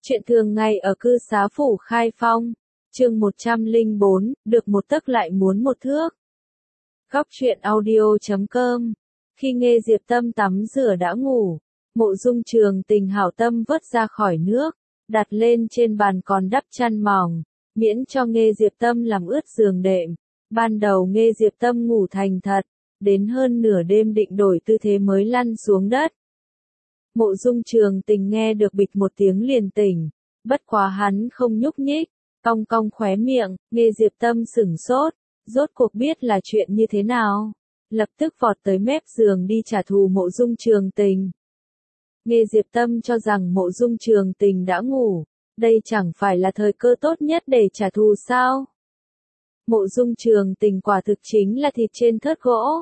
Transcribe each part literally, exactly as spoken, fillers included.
Chuyện thường ngày ở cư xá phủ Khai Phong, chương một trăm lẻ bốn, được một tấc lại muốn một thước. Góc truyện audio chấm com. Khi nghe Diệp Tâm tắm rửa đã ngủ, Mộ Dung Trường Tình hảo tâm vớt ra khỏi nước, đặt lên trên bàn còn đắp chăn mỏng, miễn cho Nghê Diệp Tâm làm ướt giường đệm. Ban đầu Nghê Diệp Tâm ngủ thành thật, đến hơn nửa đêm định đổi tư thế mới lăn xuống đất. Mộ Dung Trường Tình nghe được bịch một tiếng liền tỉnh, bất quá hắn không nhúc nhích, cong cong khóe miệng. Nghê Diệp Tâm sửng sốt, rốt cuộc biết là chuyện như thế nào, lập tức vọt tới mép giường đi trả thù Mộ Dung Trường Tình. Nghê Diệp Tâm cho rằng Mộ Dung Trường Tình đã ngủ, đây chẳng phải là thời cơ tốt nhất để trả thù sao? Mộ Dung Trường Tình quả thực chính là thịt trên thớt gỗ,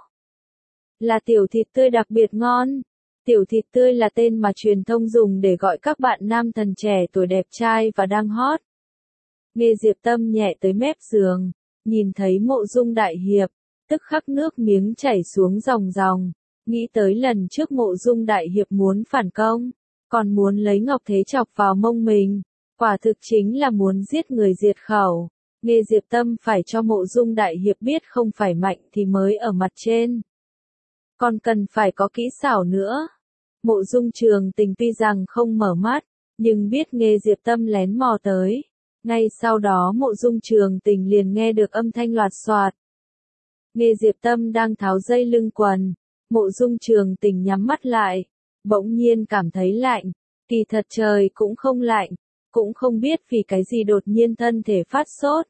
là tiểu thịt tươi đặc biệt ngon. Tiểu thịt tươi là tên mà truyền thông dùng để gọi các bạn nam thần trẻ tuổi đẹp trai và đang hot. Nghê Diệp Tâm nhẹ tới mép giường, nhìn thấy Mộ Dung Đại Hiệp, tức khắc nước miếng chảy xuống ròng ròng, nghĩ tới lần trước Mộ Dung Đại Hiệp muốn phản công, còn muốn lấy ngọc thế chọc vào mông mình, quả thực chính là muốn giết người diệt khẩu. Nghê Diệp Tâm phải cho Mộ Dung Đại Hiệp biết không phải mạnh thì mới ở mặt trên, còn cần phải có kỹ xảo nữa. Mộ Dung Trường Tình tuy rằng không mở mắt, nhưng biết Nghê Diệp Tâm lén mò tới. Ngay sau đó Mộ Dung Trường Tình liền nghe được âm thanh loạt xoạt. Nghê Diệp Tâm đang tháo dây lưng quần, Mộ Dung Trường Tình nhắm mắt lại, bỗng nhiên cảm thấy lạnh, kỳ thật trời cũng không lạnh, cũng không biết vì cái gì đột nhiên thân thể phát sốt.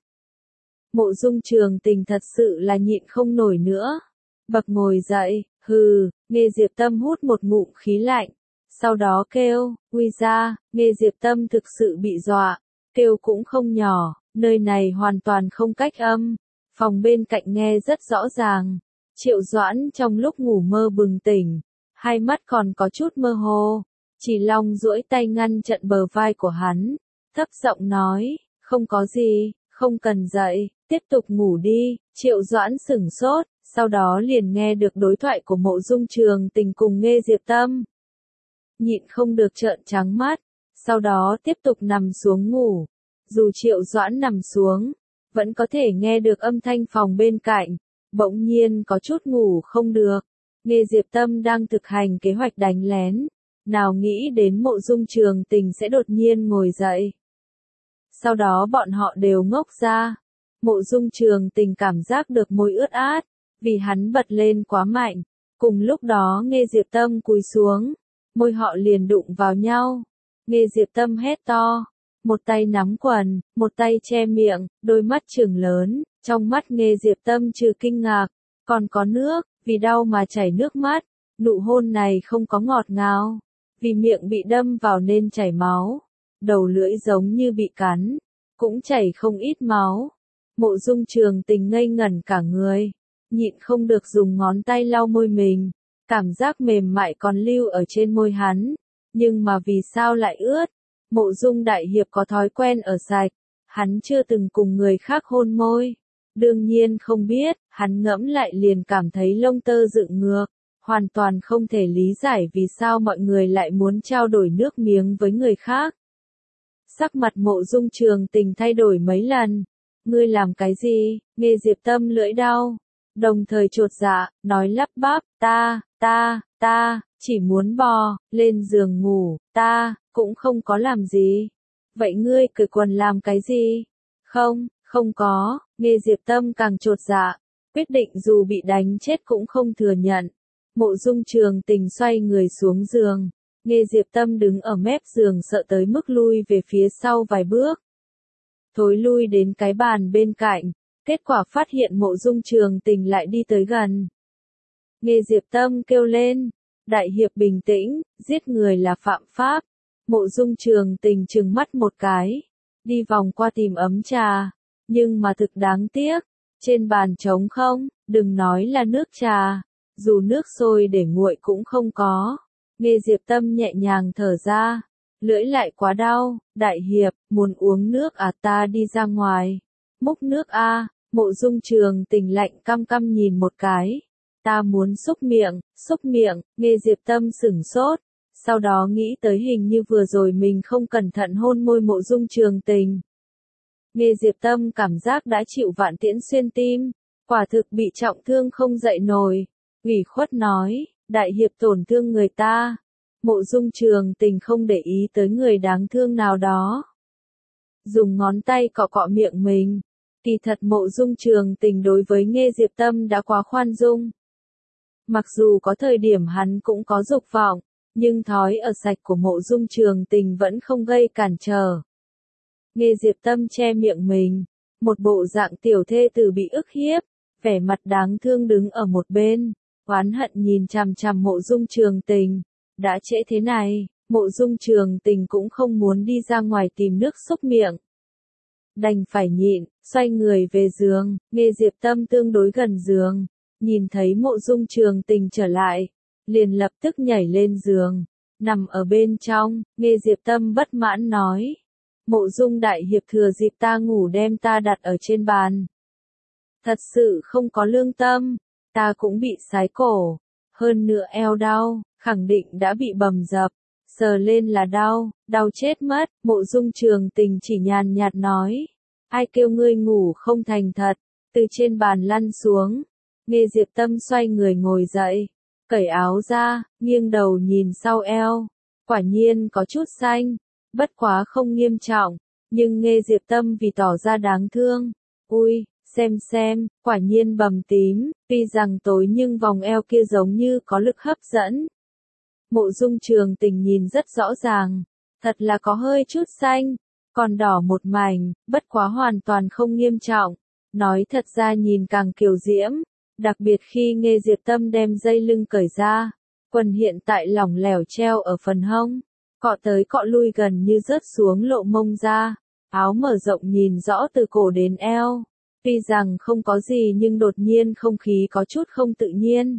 Mộ Dung Trường Tình thật sự là nhịn không nổi nữa, bật ngồi dậy, hừ. Nghê Diệp Tâm hút một ngụm khí lạnh, sau đó kêu, uy ra. Nghê Diệp Tâm thực sự bị dọa, kêu cũng không nhỏ, nơi này hoàn toàn không cách âm, phòng bên cạnh nghe rất rõ ràng. Triệu Doãn trong lúc ngủ mơ bừng tỉnh, hai mắt còn có chút mơ hồ, Chỉ Long duỗi tay ngăn chặn bờ vai của hắn, thấp giọng nói, không có gì, không cần dậy, tiếp tục ngủ đi. Triệu Doãn sửng sốt, sau đó liền nghe được đối thoại của Mộ Dung Trường Tình cùng Nghê Diệp Tâm. Nhịn không được trợn trắng mắt, sau đó tiếp tục nằm xuống ngủ. Dù Triệu Doãn nằm xuống, vẫn có thể nghe được âm thanh phòng bên cạnh, bỗng nhiên có chút ngủ không được. Nghê Diệp Tâm đang thực hành kế hoạch đánh lén, nào nghĩ đến Mộ Dung Trường Tình sẽ đột nhiên ngồi dậy. Sau đó bọn họ đều ngốc ra. Mộ Dung Trường Tình cảm giác được môi ướt át, vì hắn bật lên quá mạnh. Cùng lúc đó Nghê Diệp Tâm cúi xuống, môi họ liền đụng vào nhau. Nghê Diệp Tâm hét to, một tay nắm quần, một tay che miệng, đôi mắt trừng lớn, trong mắt Nghê Diệp Tâm trừ kinh ngạc, còn có nước, vì đau mà chảy nước mắt. Nụ hôn này không có ngọt ngào, vì miệng bị đâm vào nên chảy máu, đầu lưỡi giống như bị cắn, cũng chảy không ít máu. Mộ Dung Trường Tình ngây ngẩn cả người, nhịn không được dùng ngón tay lau môi mình, cảm giác mềm mại còn lưu ở trên môi hắn, nhưng mà vì sao lại ướt? Mộ Dung Đại Hiệp có thói quen ở sạch, hắn chưa từng cùng người khác hôn môi, đương nhiên không biết. Hắn ngẫm lại liền cảm thấy lông tơ dựng ngược, hoàn toàn không thể lý giải vì sao mọi người lại muốn trao đổi nước miếng với người khác. Sắc mặt Mộ Dung Trường Tình thay đổi mấy lần. Ngươi làm cái gì? Nghê Diệp Tâm lưỡi đau, đồng thời chột dạ, nói lắp bắp, ta, ta, ta, chỉ muốn bò lên giường ngủ, ta, cũng không có làm gì. Vậy ngươi cởi quần làm cái gì? Không, không có. Nghê Diệp Tâm càng chột dạ, quyết định dù bị đánh chết cũng không thừa nhận. Mộ Dung Trường Tình xoay người xuống giường, Nghê Diệp Tâm đứng ở mép giường sợ tới mức lui về phía sau vài bước. Thối lui đến cái bàn bên cạnh, kết quả phát hiện Mộ Dung Trường Tình lại đi tới gần. Nghê Diệp Tâm kêu lên, Đại Hiệp bình tĩnh, giết người là phạm pháp. Mộ Dung Trường Tình trừng mắt một cái, đi vòng qua tìm ấm trà, nhưng mà thực đáng tiếc, trên bàn trống không, đừng nói là nước trà, dù nước sôi để nguội cũng không có. Nghê Diệp Tâm nhẹ nhàng thở ra, lưỡi lại quá đau. Đại Hiệp, muốn uống nước à? Ta đi ra ngoài, múc nước a. Mộ Dung Trường Tình lạnh căm căm nhìn một cái, ta muốn xúc miệng, xúc miệng. Nghê Diệp Tâm sửng sốt, sau đó nghĩ tới hình như vừa rồi mình không cẩn thận hôn môi Mộ Dung Trường Tình. Nghe Diệp Tâm cảm giác đã chịu vạn tiễn xuyên tim, quả thực bị trọng thương không dậy nổi, ủy khuất nói, đại hiệp tổn thương người ta. Mộ Dung Trường Tình không để ý tới người đáng thương nào đó. Dùng ngón tay cọ cọ miệng mình. Kỳ thật Mộ Dung Trường Tình đối với Nghê Diệp Tâm đã quá khoan dung. Mặc dù có thời điểm hắn cũng có dục vọng, nhưng thói ở sạch của Mộ Dung Trường Tình vẫn không gây cản trở. Nghê Diệp Tâm che miệng mình, một bộ dạng tiểu thê tử bị ức hiếp, vẻ mặt đáng thương đứng ở một bên, oán hận nhìn chằm chằm Mộ Dung Trường Tình. Đã trễ thế này, Mộ Dung Trường Tình cũng không muốn đi ra ngoài tìm nước xúc miệng. Đành phải nhịn, xoay người về giường, Nghê Diệp Tâm tương đối gần giường, nhìn thấy Mộ Dung Trường Tình trở lại, liền lập tức nhảy lên giường, nằm ở bên trong. Nghê Diệp Tâm bất mãn nói, Mộ Dung đại hiệp thừa dịp ta ngủ đem ta đặt ở trên bàn. Thật sự không có lương tâm, ta cũng bị sái cổ, hơn nữa eo đau, khẳng định đã bị bầm dập, sờ lên là đau, đau chết mất. Mộ Dung Trường Tình chỉ nhàn nhạt nói, ai kêu ngươi ngủ không thành thật, từ trên bàn lăn xuống. Nghê Diệp Tâm xoay người ngồi dậy, cởi áo ra, nghiêng đầu nhìn sau eo, quả nhiên có chút xanh, bất quá không nghiêm trọng, nhưng Nghê Diệp Tâm vì tỏ ra đáng thương, ui, xem xem, quả nhiên bầm tím, tuy rằng tối nhưng vòng eo kia giống như có lực hấp dẫn. Mộ Dung Trường Tình nhìn rất rõ ràng, thật là có hơi chút xanh, còn đỏ một mảnh, bất quá hoàn toàn không nghiêm trọng, nói thật ra nhìn càng kiều diễm, đặc biệt khi Nghê Diệp Tâm đem dây lưng cởi ra, quần hiện tại lỏng lẻo treo ở phần hông, cọ tới cọ lui gần như rớt xuống lộ mông ra, áo mở rộng nhìn rõ từ cổ đến eo, tuy rằng không có gì nhưng đột nhiên không khí có chút không tự nhiên.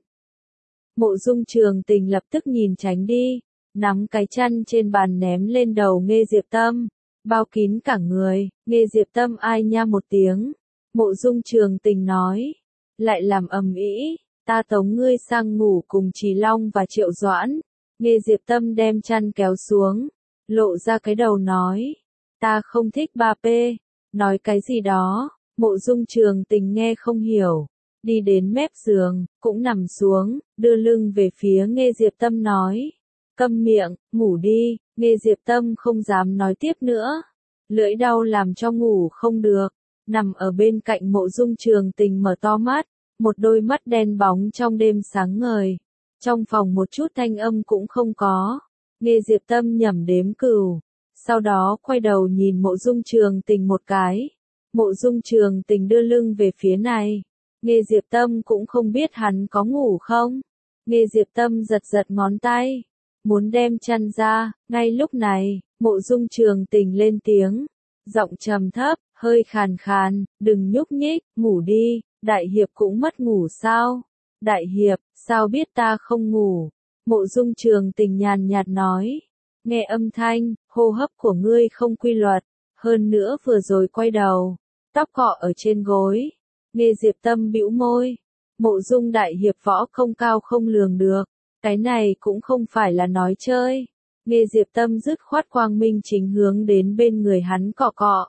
Mộ Dung Trường Tình lập tức nhìn tránh đi, nắm cái chăn trên bàn ném lên đầu Nghê Diệp Tâm, bao kín cả người. Nghê Diệp Tâm ai nha một tiếng, Mộ Dung Trường Tình nói, lại làm ầm ĩ, ta tống ngươi sang ngủ cùng Trì Long và Triệu Doãn. Nghê Diệp Tâm đem chăn kéo xuống, lộ ra cái đầu nói, ta không thích ba pê, nói cái gì đó. Mộ Dung Trường Tình nghe không hiểu, đi đến mép giường, cũng nằm xuống, đưa lưng về phía Nghê Diệp Tâm nói, câm miệng, ngủ đi. Nghê Diệp Tâm không dám nói tiếp nữa, lưỡi đau làm cho ngủ không được, nằm ở bên cạnh Mộ Dung Trường Tình mở to mắt, một đôi mắt đen bóng trong đêm sáng ngời, trong phòng một chút thanh âm cũng không có. Nghê Diệp Tâm nhẩm đếm cừu, sau đó quay đầu nhìn Mộ Dung Trường Tình một cái. Mộ Dung Trường Tình đưa lưng về phía này, Nghê Diệp Tâm cũng không biết hắn có ngủ không. Nghê Diệp Tâm giật giật ngón tay, muốn đem chăn ra. Ngay lúc này, Mộ Dung Trường Tình lên tiếng, giọng trầm thấp, hơi khàn khàn, đừng nhúc nhích, ngủ đi. Đại hiệp cũng mất ngủ sao? Đại hiệp, sao biết ta không ngủ? Mộ Dung Trường Tình nhàn nhạt nói, nghe âm thanh, hô hấp của ngươi không quy luật, hơn nữa vừa rồi quay đầu, tóc cọ ở trên gối. Nghê Diệp Tâm bĩu môi, Mộ Dung đại hiệp võ không cao không lường được, cái này cũng không phải là nói chơi. Nghê Diệp Tâm dứt khoát quang minh chính hướng đến bên người hắn cọ cọ.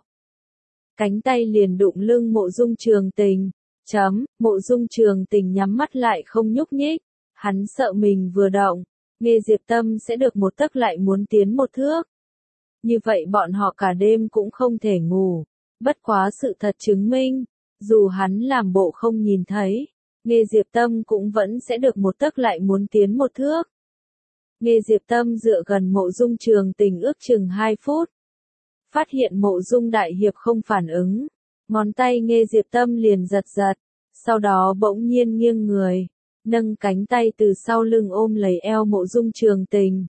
Cánh tay liền đụng lưng Mộ Dung Trường Tình, chấm, Mộ Dung Trường Tình nhắm mắt lại không nhúc nhích, hắn sợ mình vừa động, Nghê Diệp Tâm sẽ được một tấc lại muốn tiến một thước. Như vậy bọn họ cả đêm cũng không thể ngủ, bất quá sự thật chứng minh, dù hắn làm bộ không nhìn thấy, Nghê Diệp Tâm cũng vẫn sẽ được một tấc lại muốn tiến một thước. Nghê Diệp Tâm dựa gần Mộ Dung Trường Tình ước chừng hai phút. Phát hiện Mộ Dung đại hiệp không phản ứng, ngón tay Nghê Diệp Tâm liền giật giật, sau đó bỗng nhiên nghiêng người, nâng cánh tay từ sau lưng ôm lấy eo Mộ Dung Trường Tình.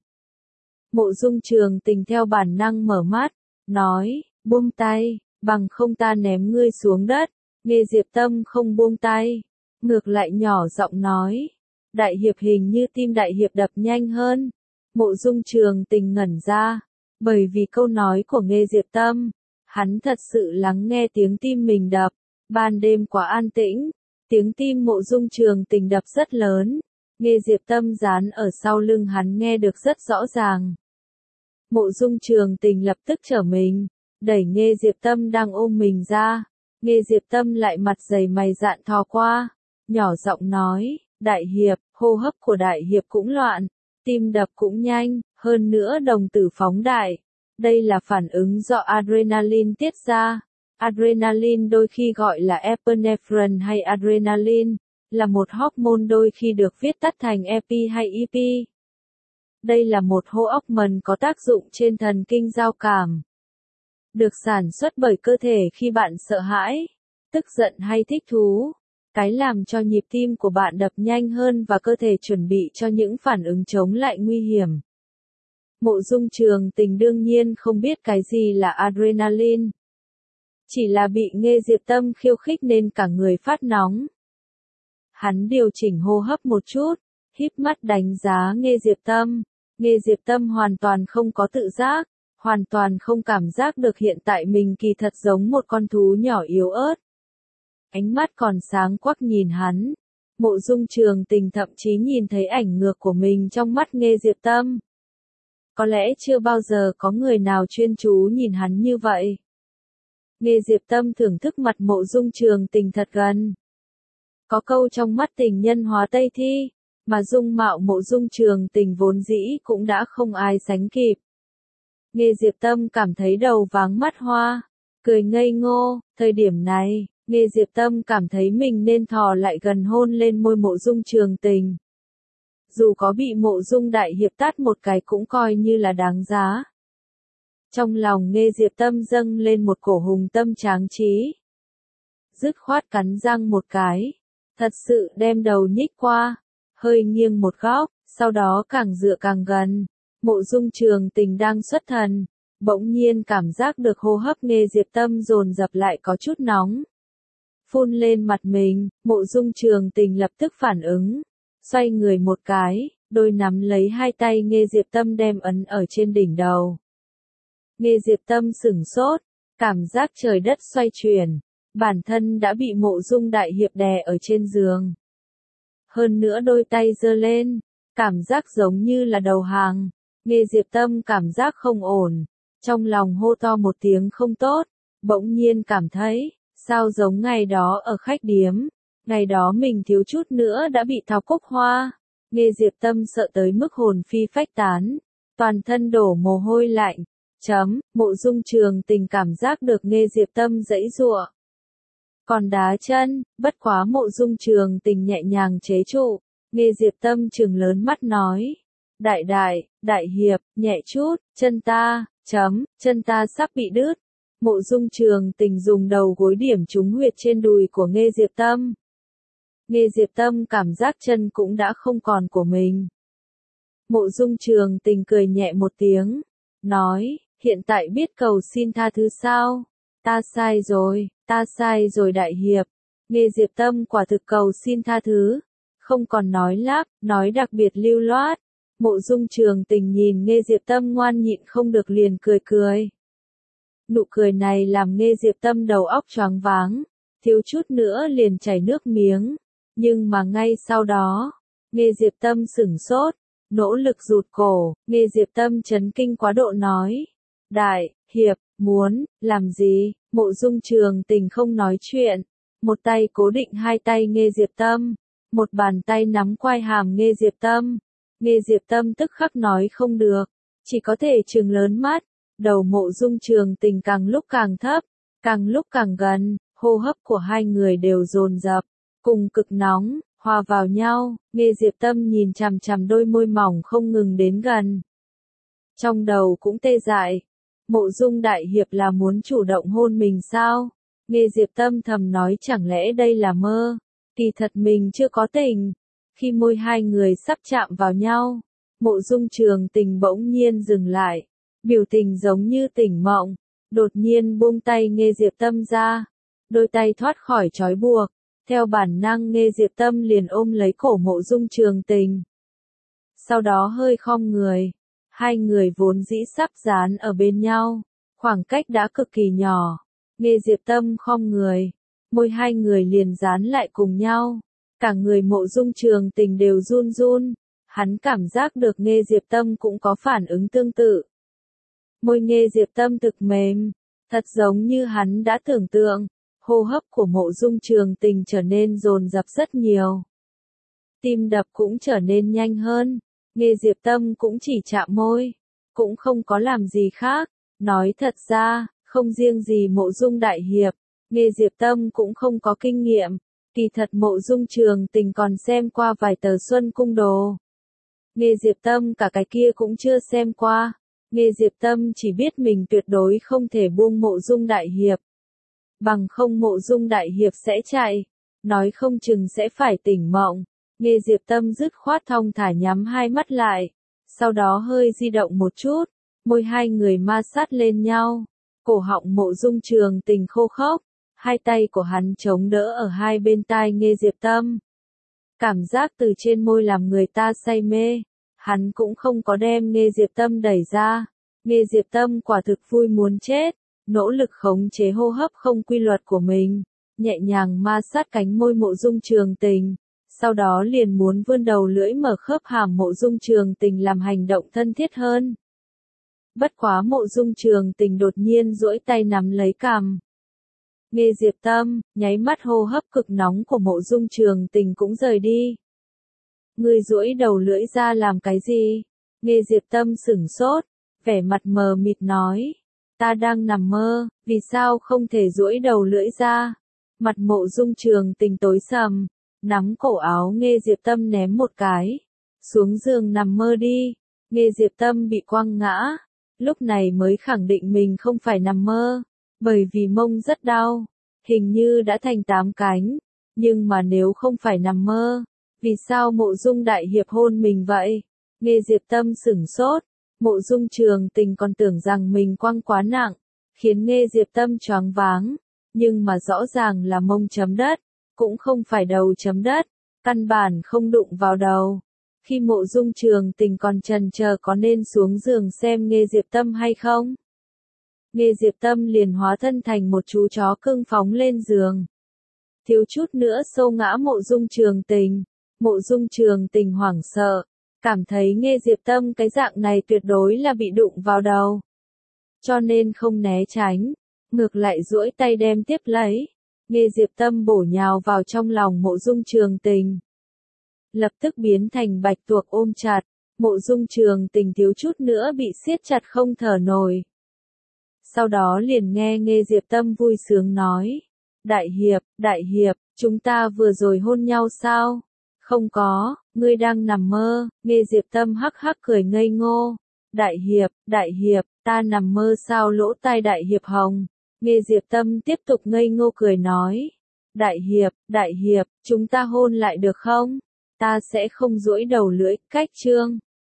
Mộ Dung Trường Tình theo bản năng mở mắt, nói, buông tay, bằng không ta ném ngươi xuống đất. Nghê Diệp Tâm không buông tay, ngược lại nhỏ giọng nói, đại hiệp hình như tim đại hiệp đập nhanh hơn. Mộ Dung Trường Tình ngẩn ra, bởi vì câu nói của Nghê Diệp Tâm, hắn thật sự lắng nghe tiếng tim mình đập. Ban đêm quá an tĩnh, tiếng tim Mộ Dung Trường Tình đập rất lớn, Nghe Diệp Tâm dán ở sau lưng hắn nghe được rất rõ ràng. Mộ Dung Trường Tình lập tức trở mình, đẩy Nghe Diệp Tâm đang ôm mình ra. Nghe Diệp Tâm lại mặt dày mày dạn thò qua, nhỏ giọng nói, Đại Hiệp, hô hấp của Đại Hiệp cũng loạn, tim đập cũng nhanh, hơn nữa đồng tử phóng đại. Đây là phản ứng do adrenaline tiết ra. Adrenaline đôi khi gọi là epinephrine hay adrenaline, là một hormone đôi khi được viết tắt thành epi hay ep. Đây là một hormone có tác dụng trên thần kinh giao cảm. Được sản xuất bởi cơ thể khi bạn sợ hãi, tức giận hay thích thú. Cái làm cho nhịp tim của bạn đập nhanh hơn và cơ thể chuẩn bị cho những phản ứng chống lại nguy hiểm. Mộ Dung Trường Tình đương nhiên không biết cái gì là adrenaline. Chỉ là bị Nghe Diệp Tâm khiêu khích nên cả người phát nóng. Hắn điều chỉnh hô hấp một chút, híp mắt đánh giá Nghe Diệp Tâm. Nghe Diệp Tâm hoàn toàn không có tự giác, hoàn toàn không cảm giác được hiện tại mình kỳ thật giống một con thú nhỏ yếu ớt. Ánh mắt còn sáng quắc nhìn hắn. Mộ Dung Trường Tình thậm chí nhìn thấy ảnh ngược của mình trong mắt Nghe Diệp Tâm. Có lẽ chưa bao giờ có người nào chuyên chú nhìn hắn như vậy. Nghe Diệp Tâm thưởng thức mặt Mộ Dung Trường Tình thật gần. Có câu trong mắt tình nhân hóa Tây Thi, mà dung mạo Mộ Dung Trường Tình vốn dĩ cũng đã không ai sánh kịp. Nghe Diệp Tâm cảm thấy đầu váng mắt hoa, cười ngây ngô. Thời điểm này, Nghe Diệp Tâm cảm thấy mình nên thò lại gần hôn lên môi Mộ Dung Trường Tình. Dù có bị Mộ Dung Đại Hiệp tát một cái cũng coi như là đáng giá. Trong lòng Nghe Diệp Tâm dâng lên một cổ hùng tâm tráng trí. Dứt khoát cắn răng một cái, thật sự đem đầu nhích qua, hơi nghiêng một góc, sau đó càng dựa càng gần. Mộ Dung Trường Tình đang xuất thần, bỗng nhiên cảm giác được hô hấp Nghe Diệp Tâm dồn dập lại có chút nóng. Phun lên mặt mình, Mộ Dung Trường Tình lập tức phản ứng, xoay người một cái, đôi nắm lấy hai tay Nghe Diệp Tâm đem ấn ở trên đỉnh đầu. Nghe Diệp Tâm sửng sốt, cảm giác trời đất xoay chuyển, bản thân đã bị Mộ Dung Đại Hiệp đè ở trên giường. Hơn nữa đôi tay giơ lên, cảm giác giống như là đầu hàng. Nghe Diệp Tâm cảm giác không ổn, trong lòng hô to một tiếng không tốt, bỗng nhiên cảm thấy, sao giống ngày đó ở khách điếm, ngày đó mình thiếu chút nữa đã bị tháo cúc hoa. Nghe Diệp Tâm sợ tới mức hồn phi phách tán, toàn thân đổ mồ hôi lạnh. Chấm, Mộ Dung Trường Tình cảm giác được Nghe Diệp Tâm giãy giụa. Còn đá chân, bất quá Mộ Dung Trường Tình nhẹ nhàng chế trụ. Nghe Diệp Tâm trừng lớn mắt nói, Đại đại, Đại Hiệp, nhẹ chút, chân ta, chấm, chân ta sắp bị đứt. Mộ Dung Trường Tình dùng đầu gối điểm trúng huyệt trên đùi của Nghe Diệp Tâm. Nghe Diệp Tâm cảm giác chân cũng đã không còn của mình. Mộ Dung Trường Tình cười nhẹ một tiếng, nói, hiện tại biết cầu xin tha thứ sao? Ta sai rồi, ta sai rồi Đại Hiệp. Nghe Diệp Tâm quả thực cầu xin tha thứ, không còn nói lắp, nói đặc biệt lưu loát. Mộ Dung Trường Tình nhìn Nghe Diệp Tâm ngoan nhịn không được liền cười cười. Nụ cười này làm Nghe Diệp Tâm đầu óc choáng váng, thiếu chút nữa liền chảy nước miếng. Nhưng mà ngay sau đó, Nghe Diệp Tâm sửng sốt, nỗ lực rụt cổ. Nghe Diệp Tâm chấn kinh quá độ nói, Đại Hiệp, muốn, làm gì? Mộ Dung Trường Tình không nói chuyện, một tay cố định hai tay Nghe Diệp Tâm, một bàn tay nắm quai hàm Nghe Diệp Tâm. Nghe Diệp Tâm tức khắc nói không được, chỉ có thể trừng lớn mắt. Đầu Mộ Dung Trường Tình càng lúc càng thấp, càng lúc càng gần, hô hấp của hai người đều dồn dập, cùng cực nóng, hòa vào nhau. Nghe Diệp Tâm nhìn chằm chằm đôi môi mỏng không ngừng đến gần. Trong đầu cũng tê dại, Mộ Dung Đại Hiệp là muốn chủ động hôn mình sao? Nghe Diệp Tâm thầm nói chẳng lẽ đây là mơ, kỳ thật mình chưa có tình. Khi môi hai người sắp chạm vào nhau, Mộ Dung Trường Tình bỗng nhiên dừng lại, biểu tình giống như tỉnh mộng, đột nhiên buông tay Nghe Diệp Tâm ra, đôi tay thoát khỏi trói buộc, theo bản năng Nghe Diệp Tâm liền ôm lấy cổ Mộ Dung Trường Tình. Sau đó hơi khom người, hai người vốn dĩ sắp dán ở bên nhau, khoảng cách đã cực kỳ nhỏ, Nghe Diệp Tâm khom người, môi hai người liền dán lại cùng nhau. Cả người Mộ Dung Trường Tình đều run run, hắn cảm giác được Nghê Diệp Tâm cũng có phản ứng tương tự. Môi Nghê Diệp Tâm thực mềm, thật giống như hắn đã tưởng tượng, hô hấp của Mộ Dung Trường Tình trở nên dồn dập rất nhiều. Tim đập cũng trở nên nhanh hơn, Nghê Diệp Tâm cũng chỉ chạm môi, cũng không có làm gì khác. Nói thật ra, không riêng gì Mộ Dung Đại Hiệp, Nghê Diệp Tâm cũng không có kinh nghiệm, kỳ thật Mộ Dung Trường Tình còn xem qua vài tờ Xuân Cung Đồ. Nghê Diệp Tâm cả cái kia cũng chưa xem qua, Nghê Diệp Tâm chỉ biết mình tuyệt đối không thể buông Mộ Dung Đại Hiệp. Bằng không Mộ Dung Đại Hiệp sẽ chạy, nói không chừng sẽ phải tỉnh mộng. Nghê Diệp Tâm dứt khoát thong thả nhắm hai mắt lại, sau đó hơi di động một chút, môi hai người ma sát lên nhau, cổ họng Mộ Dung Trường Tình khô khốc, hai tay của hắn chống đỡ ở hai bên tai Nghê Diệp Tâm. Cảm giác từ trên môi làm người ta say mê, hắn cũng không có đem Nghê Diệp Tâm đẩy ra. Nghê Diệp Tâm quả thực vui muốn chết, nỗ lực khống chế hô hấp không quy luật của mình, nhẹ nhàng ma sát cánh môi Mộ Dung Trường Tình, sau đó liền muốn vươn đầu lưỡi mở khớp hàm Mộ Dung Trường Tình làm hành động thân thiết hơn. Bất quá Mộ Dung Trường Tình đột nhiên duỗi tay nắm lấy cằm. Nghê Diệp Tâm, nháy mắt hô hấp cực nóng của Mộ Dung Trường Tình cũng rời đi. Ngươi duỗi đầu lưỡi ra làm cái gì? Nghê Diệp Tâm sửng sốt, vẻ mặt mờ mịt nói. Ta đang nằm mơ, vì sao không thể duỗi đầu lưỡi ra? Mặt Mộ Dung Trường Tình tối sầm, nắm cổ áo Nghê Diệp Tâm ném một cái. Xuống giường nằm mơ đi. Nghê Diệp Tâm bị quăng ngã, lúc này mới khẳng định mình không phải nằm mơ, bởi vì mông rất đau, hình như đã thành tám cánh, nhưng mà nếu không phải nằm mơ, vì sao Mộ Dung Đại Hiệp hôn mình vậy? Nghê Diệp Tâm sửng sốt, Mộ Dung Trường Tình còn tưởng rằng mình quăng quá nặng, khiến Nghê Diệp Tâm choáng váng, nhưng mà rõ ràng là mông chấm đất, cũng không phải đầu chấm đất, căn bản không đụng vào đầu. Khi Mộ Dung Trường Tình còn chần chờ có nên xuống giường xem Nghê Diệp Tâm hay không, Nghê Diệp Tâm liền hóa thân thành một chú chó cưng phóng lên giường. Thiếu chút nữa xô ngã Mộ Dung Trường Tình, Mộ Dung Trường Tình hoảng sợ, cảm thấy Nghê Diệp Tâm cái dạng này tuyệt đối là bị đụng vào đầu. Cho nên không né tránh, ngược lại duỗi tay đem tiếp lấy. Nghê Diệp Tâm bổ nhào vào trong lòng Mộ Dung Trường Tình. Lập tức biến thành bạch tuộc ôm chặt, Mộ Dung Trường Tình thiếu chút nữa bị siết chặt không thở nổi. Sau đó liền nghe Nghê Diệp Tâm vui sướng nói. Đại Hiệp, Đại Hiệp, chúng ta vừa rồi hôn nhau sao? Không có, ngươi đang nằm mơ. Nghê Diệp Tâm hắc hắc cười ngây ngô. Đại Hiệp, Đại Hiệp, ta nằm mơ sao? Lỗ tai Đại Hiệp hồng. Nghê Diệp Tâm tiếp tục ngây ngô cười nói. Đại Hiệp, Đại Hiệp, chúng ta hôn lại được không? Ta sẽ không duỗi đầu lưỡi, cách chương.